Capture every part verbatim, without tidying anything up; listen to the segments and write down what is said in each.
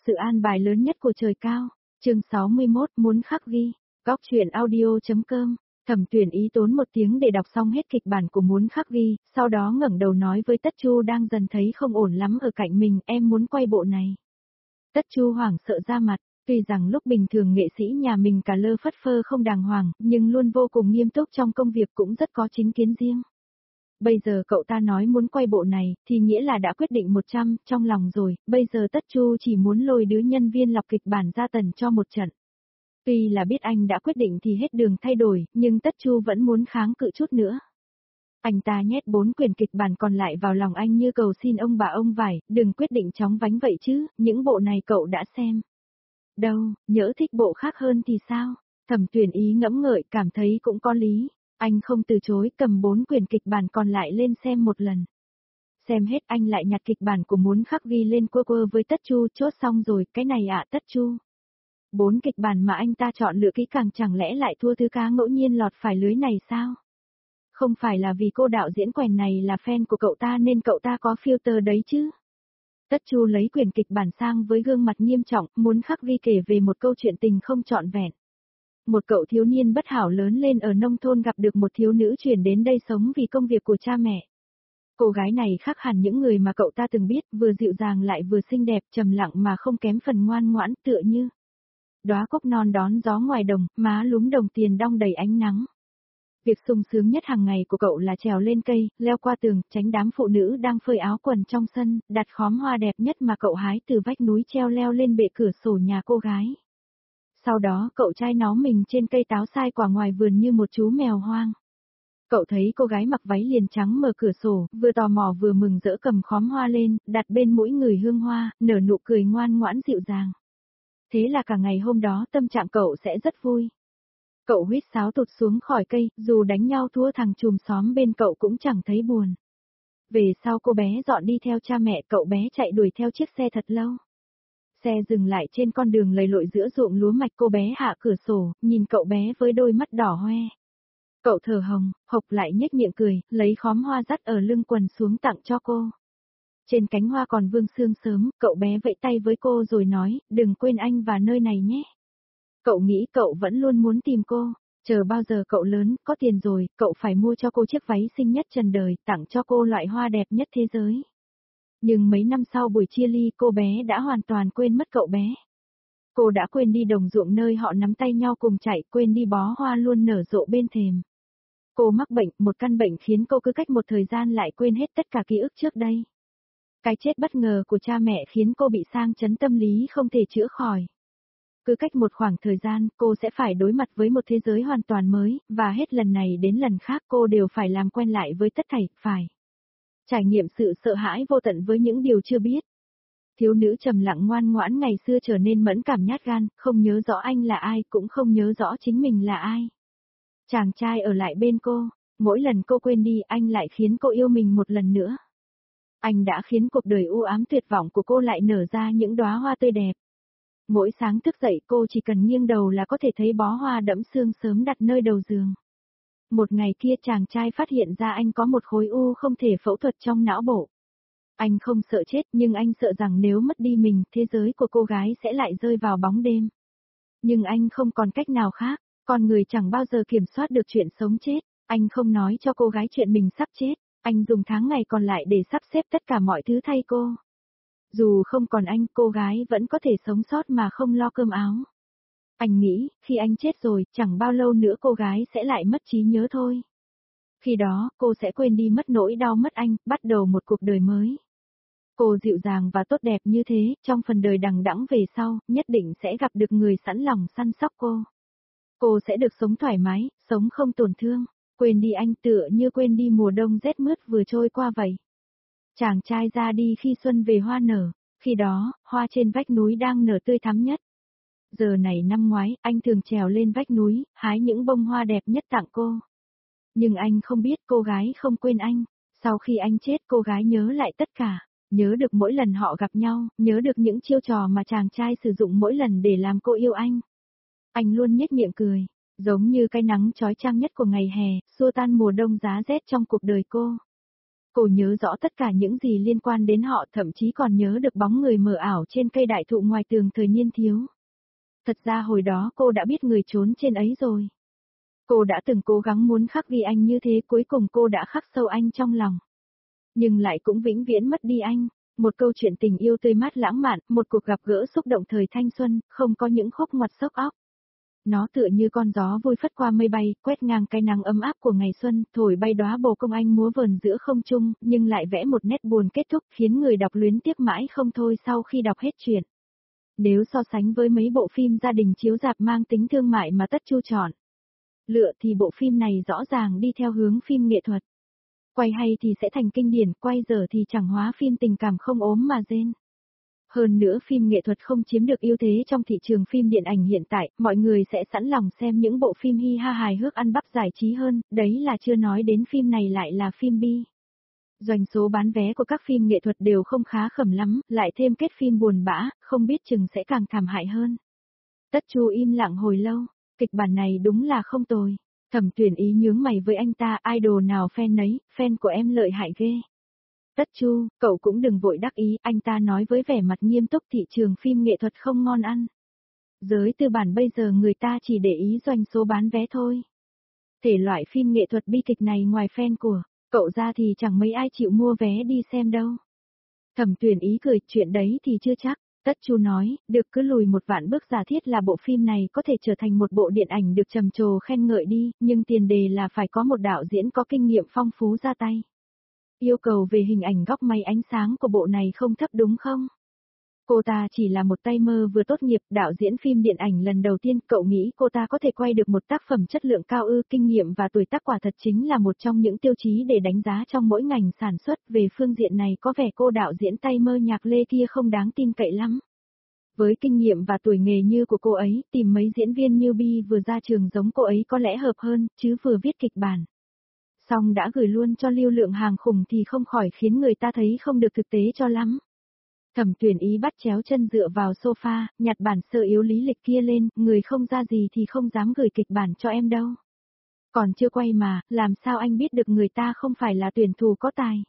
Sự an bài lớn nhất của trời cao. Chương sáu mươi mốt muốn khắc ghi. Góc truyện audio.com. Thẩm Tuyển Ý tốn một tiếng để đọc xong hết kịch bản của muốn khắc ghi, sau đó ngẩng đầu nói với Tất Chu đang dần thấy không ổn lắm ở cạnh mình, em muốn quay bộ này. Tất Chu hoảng sợ ra mặt, tuy rằng lúc bình thường nghệ sĩ nhà mình cả lơ phất phơ không đàng hoàng, nhưng luôn vô cùng nghiêm túc trong công việc cũng rất có chính kiến riêng. Bây giờ cậu ta nói muốn quay bộ này, thì nghĩa là đã quyết định một trăm trong lòng rồi, bây giờ Tất Chu chỉ muốn lôi đứa nhân viên lọc kịch bản ra tần cho một trận. Tuy là biết anh đã quyết định thì hết đường thay đổi, nhưng Tất Chu vẫn muốn kháng cự chút nữa. Anh ta nhét bốn quyển kịch bản còn lại vào lòng anh như cầu xin ông bà ông vải, đừng quyết định chóng vánh vậy chứ, những bộ này cậu đã xem. Đâu, nhỡ thích bộ khác hơn thì sao? Thẩm Tuyển Ý ngẫm ngợi cảm thấy cũng có lý. Anh không từ chối, cầm bốn quyển kịch bản còn lại lên xem một lần. Xem hết anh lại nhặt kịch bản của muốn khắc ghi lên quơ quơ với Tất Chu, chốt xong rồi, cái này ạ Tất Chu. Bốn kịch bản mà anh ta chọn lựa kỹ càng chẳng lẽ lại thua thứ cá ngẫu nhiên lọt phải lưới này sao? Không phải là vì cô đạo diễn quèn này là fan của cậu ta nên cậu ta có filter đấy chứ? Tất Chu lấy quyển kịch bản sang với gương mặt nghiêm trọng, muốn khắc ghi kể về một câu chuyện tình không trọn vẹn. Một cậu thiếu niên bất hảo lớn lên ở nông thôn gặp được một thiếu nữ chuyển đến đây sống vì công việc của cha mẹ. Cô gái này khác hẳn những người mà cậu ta từng biết, vừa dịu dàng lại vừa xinh đẹp, trầm lặng mà không kém phần ngoan ngoãn, tựa như đóa cúc non đón gió ngoài đồng, má lúm đồng tiền đong đầy ánh nắng. Việc sung sướng nhất hàng ngày của cậu là trèo lên cây, leo qua tường, tránh đám phụ nữ đang phơi áo quần trong sân, đặt khóm hoa đẹp nhất mà cậu hái từ vách núi treo leo lên bệ cửa sổ nhà cô gái. Sau đó cậu trai nó mình trên cây táo sai quả ngoài vườn như một chú mèo hoang. Cậu thấy cô gái mặc váy liền trắng mở cửa sổ, vừa tò mò vừa mừng rỡ cầm khóm hoa lên, đặt bên mũi người hương hoa, nở nụ cười ngoan ngoãn dịu dàng. Thế là cả ngày hôm đó tâm trạng cậu sẽ rất vui. Cậu huýt sáo tụt xuống khỏi cây, dù đánh nhau thua thằng chùm xóm bên cậu cũng chẳng thấy buồn. Về sau cô bé dọn đi theo cha mẹ, cậu bé chạy đuổi theo chiếc xe thật lâu. Xe dừng lại trên con đường lầy lội giữa ruộng lúa mạch, cô bé hạ cửa sổ, nhìn cậu bé với đôi mắt đỏ hoe. Cậu thở hồng, hộc lại nhếch miệng cười, lấy khóm hoa dắt ở lưng quần xuống tặng cho cô. Trên cánh hoa còn vương sương sớm, cậu bé vẫy tay với cô rồi nói, đừng quên anh và nơi này nhé. Cậu nghĩ cậu vẫn luôn muốn tìm cô, chờ bao giờ cậu lớn, có tiền rồi, cậu phải mua cho cô chiếc váy xinh nhất trần đời, tặng cho cô loại hoa đẹp nhất thế giới. Nhưng mấy năm sau buổi chia ly, cô bé đã hoàn toàn quên mất cậu bé. Cô đã quên đi đồng ruộng nơi họ nắm tay nhau cùng chạy, quên đi bó hoa luôn nở rộ bên thềm. Cô mắc bệnh, một căn bệnh khiến cô cứ cách một thời gian lại quên hết tất cả ký ức trước đây. Cái chết bất ngờ của cha mẹ khiến cô bị sang chấn tâm lý không thể chữa khỏi. Cứ cách một khoảng thời gian, cô sẽ phải đối mặt với một thế giới hoàn toàn mới, và hết lần này đến lần khác cô đều phải làm quen lại với tất thảy, phải trải nghiệm sự sợ hãi vô tận với những điều chưa biết. Thiếu nữ trầm lặng ngoan ngoãn ngày xưa trở nên mẫn cảm nhát gan, không nhớ rõ anh là ai, cũng không nhớ rõ chính mình là ai. Chàng trai ở lại bên cô, mỗi lần cô quên đi anh lại khiến cô yêu mình một lần nữa. Anh đã khiến cuộc đời u ám tuyệt vọng của cô lại nở ra những đóa hoa tươi đẹp. Mỗi sáng thức dậy cô chỉ cần nghiêng đầu là có thể thấy bó hoa đẫm sương sớm đặt nơi đầu giường. Một ngày kia chàng trai phát hiện ra anh có một khối u không thể phẫu thuật trong não bộ. Anh không sợ chết nhưng anh sợ rằng nếu mất đi mình, thế giới của cô gái sẽ lại rơi vào bóng đêm. Nhưng anh không còn cách nào khác, con người chẳng bao giờ kiểm soát được chuyện sống chết, anh không nói cho cô gái chuyện mình sắp chết, anh dùng tháng ngày còn lại để sắp xếp tất cả mọi thứ thay cô. Dù không còn anh, cô gái vẫn có thể sống sót mà không lo cơm áo. Anh nghĩ, khi anh chết rồi, chẳng bao lâu nữa cô gái sẽ lại mất trí nhớ thôi. Khi đó, cô sẽ quên đi mất nỗi đau mất anh, bắt đầu một cuộc đời mới. Cô dịu dàng và tốt đẹp như thế, trong phần đời đằng đẵng về sau, nhất định sẽ gặp được người sẵn lòng săn sóc cô. Cô sẽ được sống thoải mái, sống không tổn thương, quên đi anh tựa như quên đi mùa đông rét mướt vừa trôi qua vậy. Chàng trai ra đi khi xuân về hoa nở, khi đó, hoa trên vách núi đang nở tươi thắm nhất. Giờ này năm ngoái, anh thường trèo lên vách núi, hái những bông hoa đẹp nhất tặng cô. Nhưng anh không biết cô gái không quên anh, sau khi anh chết cô gái nhớ lại tất cả, nhớ được mỗi lần họ gặp nhau, nhớ được những chiêu trò mà chàng trai sử dụng mỗi lần để làm cô yêu anh. Anh luôn nhếch miệng cười, giống như cái nắng chói chang nhất của ngày hè, xua tan mùa đông giá rét trong cuộc đời cô. Cô nhớ rõ tất cả những gì liên quan đến họ, thậm chí còn nhớ được bóng người mờ ảo trên cây đại thụ ngoài tường thời niên thiếu. Thật ra hồi đó cô đã biết người trốn trên ấy rồi. Cô đã từng cố gắng muốn khắc ghi anh như thế, cuối cùng cô đã khắc sâu anh trong lòng. Nhưng lại cũng vĩnh viễn mất đi anh. Một câu chuyện tình yêu tươi mát lãng mạn, một cuộc gặp gỡ xúc động thời thanh xuân, không có những khúc ngoặt sốc óc. Nó tựa như con gió vui phất qua mây bay, quét ngang cái nắng ấm áp của ngày xuân, thổi bay đóa bồ công anh múa vờn giữa không trung, nhưng lại vẽ một nét buồn kết thúc, khiến người đọc luyến tiếc mãi không thôi sau khi đọc hết chuyện. Nếu so sánh với mấy bộ phim gia đình chiếu rạp mang tính thương mại mà Tất Chu chọn lựa thì bộ phim này rõ ràng đi theo hướng phim nghệ thuật. Quay hay thì sẽ thành kinh điển, quay dở thì chẳng hóa phim tình cảm không ốm mà rên. Hơn nữa phim nghệ thuật không chiếm được ưu thế trong thị trường phim điện ảnh hiện tại, mọi người sẽ sẵn lòng xem những bộ phim hi ha hài hước ăn bắp giải trí hơn, đấy là chưa nói đến phim này lại là phim bi. Doanh số bán vé của các phim nghệ thuật đều không khá khẩm lắm, lại thêm kết phim buồn bã, không biết chừng sẽ càng thảm hại hơn. Tất Chu im lặng hồi lâu, kịch bản này đúng là không tồi. Thẩm Tuyển Ý nhướng mày với anh ta, idol nào fan nấy, fan của em lợi hại ghê. Tất Chu, cậu cũng đừng vội đắc ý, anh ta nói với vẻ mặt nghiêm túc, thị trường phim nghệ thuật không ngon ăn. Giới tư bản bây giờ người ta chỉ để ý doanh số bán vé thôi. Thể loại phim nghệ thuật bi kịch này ngoài fan của cậu ra thì chẳng mấy ai chịu mua vé đi xem đâu. Thẩm Tuyển Ý cười, chuyện đấy thì chưa chắc. Tất Chu nói, được cứ lùi một vạn bước giả thiết là bộ phim này có thể trở thành một bộ điện ảnh được trầm trồ khen ngợi đi, nhưng tiền đề là phải có một đạo diễn có kinh nghiệm phong phú ra tay. Yêu cầu về hình ảnh góc máy ánh sáng của bộ này không thấp đúng không? Cô ta chỉ là một tay mơ vừa tốt nghiệp, đạo diễn phim điện ảnh lần đầu tiên, cậu nghĩ cô ta có thể quay được một tác phẩm chất lượng cao ư? Kinh nghiệm và tuổi tác quả thật chính là một trong những tiêu chí để đánh giá trong mỗi ngành sản xuất, về phương diện này có vẻ cô đạo diễn tay mơ Nhạc Lê kia không đáng tin cậy lắm. Với kinh nghiệm và tuổi nghề như của cô ấy, tìm mấy diễn viên newbie vừa ra trường giống cô ấy có lẽ hợp hơn, chứ vừa viết kịch bản xong đã gửi luôn cho lưu lượng hàng khủng thì không khỏi khiến người ta thấy không được thực tế cho lắm. Thẩm Tuyển Ý bắt chéo chân dựa vào sofa, nhặt bản sơ yếu lý lịch kia lên, người không ra gì thì không dám gửi kịch bản cho em đâu. Còn chưa quay mà, làm sao anh biết được người ta không phải là tuyển thủ có tài.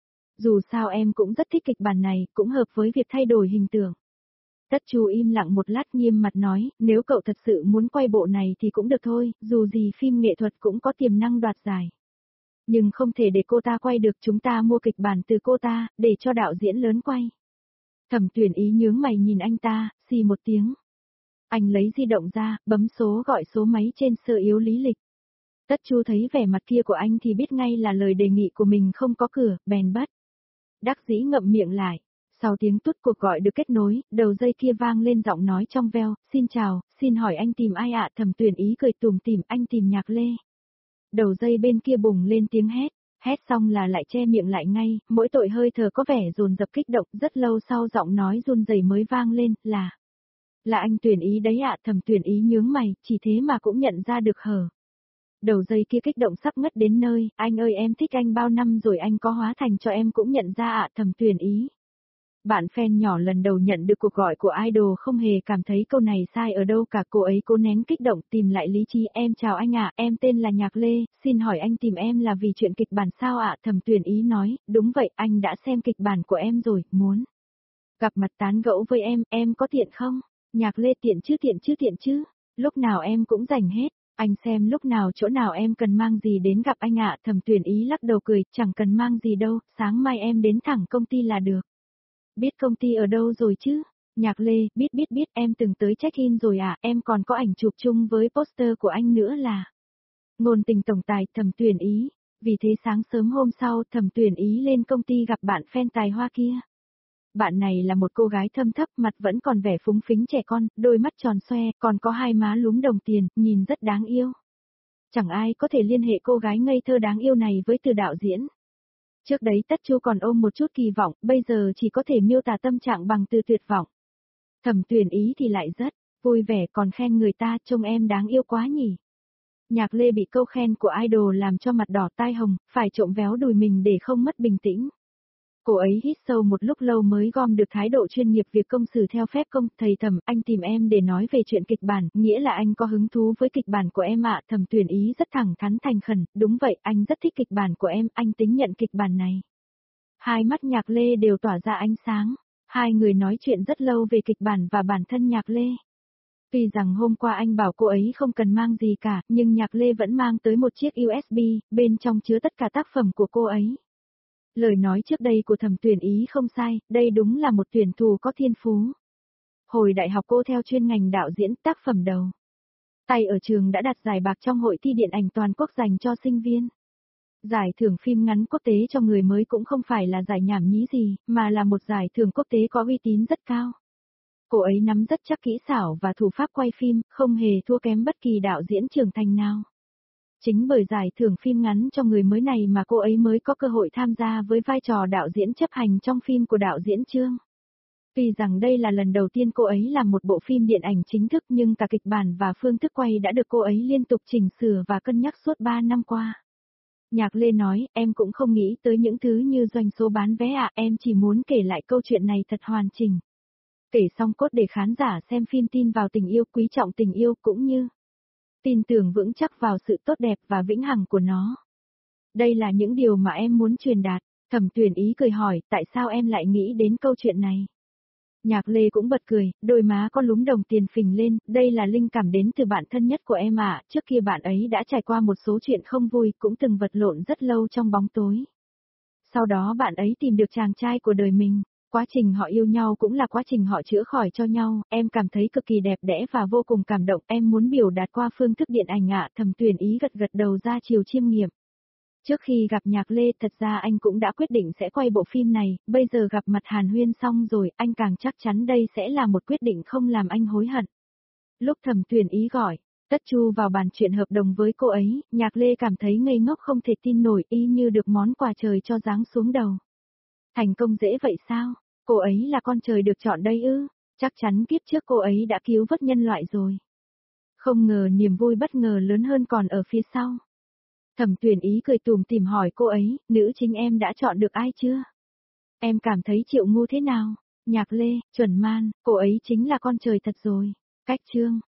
Dù sao em cũng rất thích kịch bản này, cũng hợp với việc thay đổi hình tượng. Tất Chu im lặng một lát nghiêm mặt nói, nếu cậu thật sự muốn quay bộ này thì cũng được thôi, dù gì phim nghệ thuật cũng có tiềm năng đoạt giải. Nhưng không thể để cô ta quay được, chúng ta mua kịch bản từ cô ta, để cho đạo diễn lớn quay. Thẩm Tuyển Ý nhướng mày nhìn anh ta, xì một tiếng. Anh lấy di động ra, bấm số gọi số máy trên sơ yếu lý lịch. Tất Chu thấy vẻ mặt kia của anh thì biết ngay là lời đề nghị của mình không có cửa, bèn bất đắc dĩ ngậm miệng lại. Sau tiếng tút cuộc gọi được kết nối, đầu dây kia vang lên giọng nói trong veo, xin chào, xin hỏi anh tìm ai ạ? Thẩm Tuyển Ý cười tủm tỉm, anh tìm Nhạc Lê. Đầu dây bên kia bùng lên tiếng hét, hét xong là lại che miệng lại ngay, mỗi tội hơi thở có vẻ dồn dập kích động, rất lâu sau giọng nói run rẩy mới vang lên, là là anh Tuyển Ý đấy ạ. Thẩm Tuyển Ý nhướng mày, chỉ thế mà cũng nhận ra được hở. Đầu dây kia kích động sắp ngất đến nơi, anh ơi em thích anh bao năm rồi, anh có hóa thành cho em cũng nhận ra ạ. Thẩm Tuyển Ý. Bạn fan nhỏ lần đầu nhận được cuộc gọi của idol không hề cảm thấy câu này sai ở đâu cả, cô ấy cố nén kích động tìm lại lý trí. Em chào anh ạ, em tên là Nhạc Lê, xin hỏi anh tìm em là vì chuyện kịch bản sao ạ? Thẩm Tuyển Ý nói, đúng vậy, anh đã xem kịch bản của em rồi, muốn gặp mặt tán gẫu với em, em có tiện không? Nhạc Lê tiện chứ tiện chứ tiện chứ, lúc nào em cũng rảnh hết, anh xem lúc nào chỗ nào em cần mang gì đến gặp anh ạ. Thẩm Tuyển Ý lắc đầu cười, chẳng cần mang gì đâu, sáng mai em đến thẳng công ty là được. Biết công ty ở đâu rồi chứ? Nhạc Lê, biết biết biết, em từng tới check-in rồi à, em còn có ảnh chụp chung với poster của anh nữa là. Ngôn tình tổng tài. Thẩm Tuyển Ý. Vì thế sáng sớm hôm sau, Thẩm Tuyển Ý lên công ty gặp bạn fan tài hoa kia. Bạn này là một cô gái thâm thấp, mặt vẫn còn vẻ phúng phính trẻ con, đôi mắt tròn xoe, còn có hai má lúm đồng tiền, nhìn rất đáng yêu. Chẳng ai có thể liên hệ cô gái ngây thơ đáng yêu này với từ đạo diễn. Trước đấy Tất Chu còn ôm một chút kỳ vọng, bây giờ chỉ có thể miêu tả tâm trạng bằng từ tuyệt vọng. Thẩm Tuyển Ý thì lại rất vui vẻ, còn khen người ta, trông em đáng yêu quá nhỉ. Nhạc Lê bị câu khen của idol làm cho mặt đỏ tai hồng, phải trộm véo đùi mình để không mất bình tĩnh. Cô ấy hít sâu một lúc lâu mới gom được thái độ chuyên nghiệp, việc công xử theo phép công. Thầy Thẩm, anh tìm em để nói về chuyện kịch bản, nghĩa là anh có hứng thú với kịch bản của em ạ. Thẩm Tuyển Ý rất thẳng thắn thành khẩn, đúng vậy, anh rất thích kịch bản của em, anh tính nhận kịch bản này. Hai mắt Nhạc Lê đều tỏa ra ánh sáng. Hai người nói chuyện rất lâu về kịch bản và bản thân Nhạc Lê. Tuy rằng hôm qua anh bảo cô ấy không cần mang gì cả, nhưng Nhạc Lê vẫn mang tới một chiếc u ét bê, bên trong chứa tất cả tác phẩm của cô ấy. Lời nói trước đây của Thẩm Tuyển Ý không sai, đây đúng là một tuyển thủ có thiên phú. Hồi đại học cô theo chuyên ngành đạo diễn, tác phẩm đầu tay ở trường đã đạt giải bạc trong hội thi điện ảnh toàn quốc dành cho sinh viên. Giải thưởng phim ngắn quốc tế cho người mới cũng không phải là giải nhảm nhí gì, mà là một giải thưởng quốc tế có uy tín rất cao. Cô ấy nắm rất chắc kỹ xảo và thủ pháp quay phim, không hề thua kém bất kỳ đạo diễn trưởng thành nào. Chính bởi giải thưởng phim ngắn cho người mới này mà cô ấy mới có cơ hội tham gia với vai trò đạo diễn chấp hành trong phim của đạo diễn Trương. Tuy rằng đây là lần đầu tiên cô ấy làm một bộ phim điện ảnh chính thức nhưng cả kịch bản và phương thức quay đã được cô ấy liên tục chỉnh sửa và cân nhắc suốt ba năm qua. Nhạc Lê nói, em cũng không nghĩ tới những thứ như doanh số bán vé ạ, em chỉ muốn kể lại câu chuyện này thật hoàn chỉnh. Kể xong cốt để khán giả xem phim tin vào tình yêu, quý trọng tình yêu cũng như tin tưởng vững chắc vào sự tốt đẹp và vĩnh hằng của nó. Đây là những điều mà em muốn truyền đạt. Thẩm Tuyển Ý cười hỏi, tại sao em lại nghĩ đến câu chuyện này? Nhạc Lê cũng bật cười, đôi má có lúm đồng tiền phình lên, đây là linh cảm đến từ bạn thân nhất của em ạ, trước kia bạn ấy đã trải qua một số chuyện không vui, cũng từng vật lộn rất lâu trong bóng tối. Sau đó bạn ấy tìm được chàng trai của đời mình, quá trình họ yêu nhau cũng là quá trình họ chữa khỏi cho nhau, em cảm thấy cực kỳ đẹp đẽ và vô cùng cảm động, em muốn biểu đạt qua phương thức điện ảnh ạ, Thẩm Tuyển Ý gật gật đầu ra chiều chiêm nghiệm. Trước khi gặp Nhạc Lê thật ra anh cũng đã quyết định sẽ quay bộ phim này, bây giờ gặp mặt Hàn Huyên xong rồi, anh càng chắc chắn đây sẽ là một quyết định không làm anh hối hận. Lúc Thẩm Tuyển Ý gọi, Tất Chu vào bàn chuyện hợp đồng với cô ấy, Nhạc Lê cảm thấy ngây ngốc không thể tin nổi, y như được món quà trời cho giáng xuống đầu. Thành công dễ vậy sao? Cô ấy là con trời được chọn đây ư? Chắc chắn kiếp trước cô ấy đã cứu vớt nhân loại rồi. Không ngờ niềm vui bất ngờ lớn hơn còn ở phía sau. Thẩm Tuyển Ý cười tủm tỉm hỏi cô ấy, nữ chính em đã chọn được ai chưa? Em cảm thấy Triệu Ngu thế nào? Nhạc Lê, chuẩn man, cô ấy chính là con trời thật rồi. Cách chương